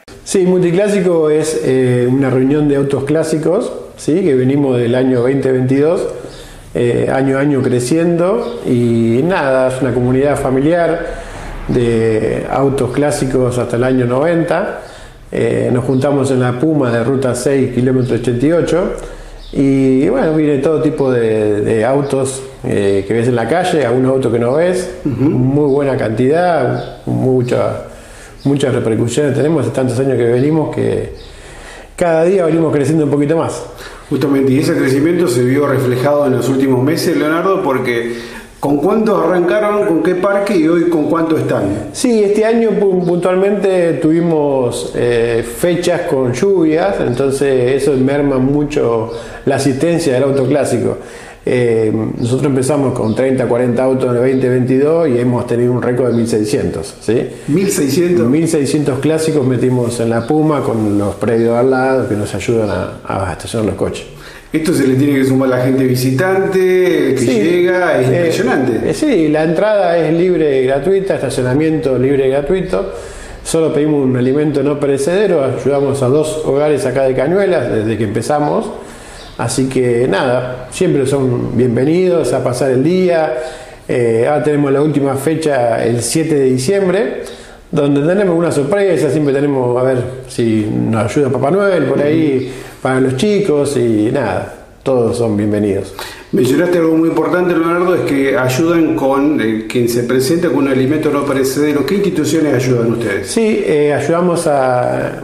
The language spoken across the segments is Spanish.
Sí, Multiclásico es una reunión de autos clásicos, ¿sí? Que venimos del año 2022, año a año creciendo, y nada, es una comunidad familiar de autos clásicos hasta el año 90. Nos juntamos en la Puma de Ruta 6, kilómetro 88, y bueno, viene todo tipo de autos que ves en la calle, algún auto que no ves, muy buena cantidad, muchas repercusiones tenemos. Hace tantos años que venimos que cada día venimos creciendo un poquito más. Justamente, y ese crecimiento se vio reflejado en los últimos meses, Leonardo, porque ¿con cuántos arrancaron, con qué parque y hoy con cuánto están? Sí, este año puntualmente tuvimos fechas con lluvias, entonces eso merma mucho la asistencia del auto clásico. Nosotros empezamos con 30, 40 autos en el 2022 y hemos tenido un récord de 1600, ¿sí? 1600 clásicos metimos en la Puma con los predios al lado que nos ayudan a estacionar los coches. Esto se le tiene que sumar a la gente visitante que llega, es impresionante. Sí, la entrada es libre y gratuita, estacionamiento libre y gratuito. Solo pedimos un alimento no perecedero, ayudamos a 2 hogares acá de Cañuelas desde que empezamos. Así que nada, siempre son bienvenidos a pasar el día. Ahora tenemos la última fecha el 7 de diciembre, donde tenemos una sorpresa, siempre tenemos, a ver si nos ayuda Papá Noel por ahí para los chicos, y nada, todos son bienvenidos. Mencionaste algo muy importante, Leonardo, es que ayudan con quien se presenta con un alimento no perecedero. ¿Qué instituciones ayudan ustedes? Sí, ayudamos a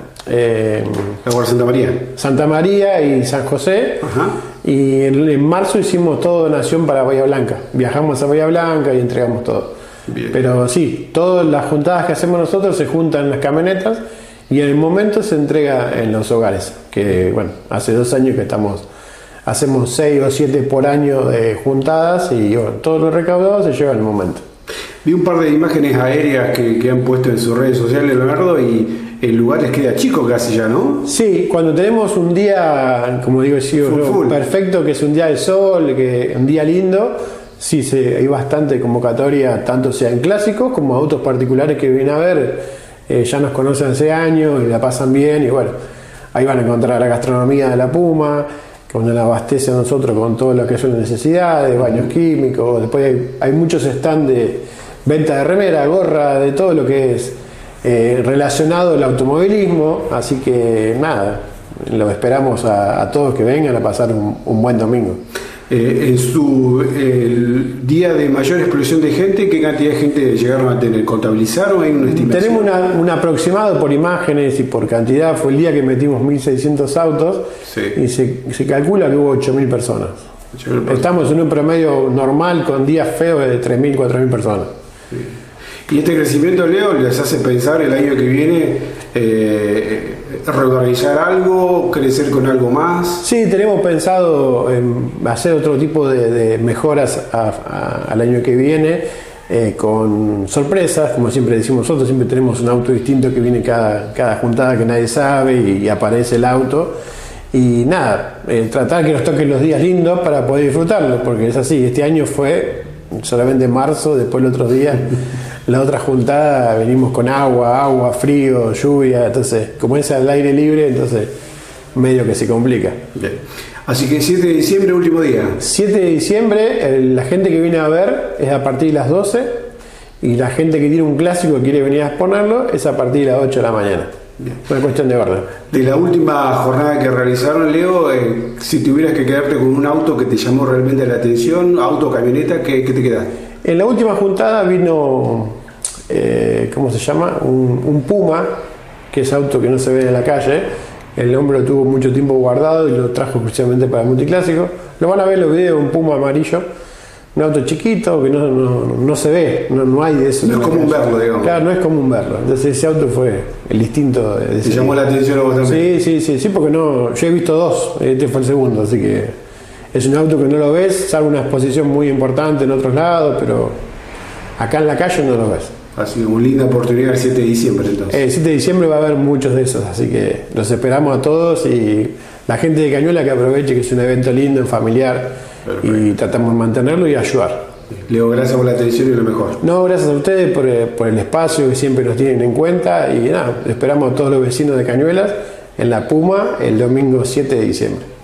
Santa María y San José. Ajá. Y en marzo hicimos todo donación para Bahía Blanca. Viajamos a Bahía Blanca y entregamos todo. Bien. Pero sí, todas las juntadas que hacemos nosotros se juntan en las camionetas y en el momento se entrega en los hogares. Que bueno, hace 2 años que hacemos 6 o 7 por año de juntadas, y bueno, todo lo recaudado se lleva en el momento. Vi un par de imágenes aéreas que han puesto en sus redes sociales, Leonardo, y el lugar les queda chico casi ya, ¿no? Sí, cuando tenemos un día, como digo, perfecto, que es un día de sol, que un día lindo, sí, hay bastante convocatoria, tanto sea en clásicos como autos particulares que vienen a ver, ya nos conocen hace años y la pasan bien, y bueno, ahí van a encontrar la gastronomía de la Puma, que nos abastece a nosotros con todo lo que son las necesidades, baños químicos. Después hay muchos stands de venta de remera, gorra, de todo lo que es relacionado al automovilismo, así que nada, los esperamos a todos que vengan a pasar un buen domingo. En el día de mayor explosión de gente, ¿qué cantidad de gente llegaron a tener? ¿Contabilizaron? ¿Hay una estimación? Tenemos un aproximado por imágenes y por cantidad. Fue el día que metimos 1600 autos, sí. Y se calcula que hubo 8000 personas. Estamos en un promedio normal con días feos de 3000, 4000 personas. Sí. Y este crecimiento, Leo, les hace pensar el año que viene reorganizar algo, crecer con algo más. Sí, tenemos pensado hacer otro tipo de mejoras al año que viene, con sorpresas, como siempre decimos nosotros. Siempre tenemos un auto distinto que viene cada juntada que nadie sabe, y aparece el auto. Y nada, tratar que nos toquen los días lindos para poder disfrutarlos, porque es así. Este año fue solamente marzo, después el otro día la otra juntada venimos con agua, frío, lluvia, entonces como es al aire libre, entonces medio que se complica. Bien. Así que 7 de diciembre, último día. 7 de diciembre, la gente que viene a ver es a partir de las 12, y la gente que tiene un clásico que quiere venir a exponerlo es a partir de las 8 de la mañana. Bien. Una cuestión de orden. De la última jornada que realizaron, Leo, si tuvieras que quedarte con un auto que te llamó realmente la atención, auto, camioneta, ¿qué te queda? En la última juntada vino, ¿cómo se llama? Un Puma, que es auto que no se ve en la calle. El hombre lo tuvo mucho tiempo guardado y lo trajo exclusivamente para el Multiclásico. Lo van a ver en los videos, un Puma amarillo. Un auto chiquito que no se ve, no hay de eso. No es común verlo, digamos. Claro, no es común verlo. Entonces ese auto fue el distinto. ¿Te llamó la atención a vos también? Sí, porque yo he visto 2, este fue el segundo, así que es un auto que no lo ves, salvo una exposición muy importante en otros lados, pero acá en la calle no lo ves. Ha sido una linda oportunidad el 7 de diciembre entonces. El 7 de diciembre va a haber muchos de esos, así que los esperamos a todos, y la gente de Cañuelas que aproveche, que es un evento lindo, familiar. Perfecto. Y tratamos de mantenerlo y ayudar. Leo, gracias por la atención y lo mejor. No, gracias a ustedes por el espacio que siempre nos tienen en cuenta y nada, esperamos a todos los vecinos de Cañuelas en la Puma el domingo 7 de diciembre.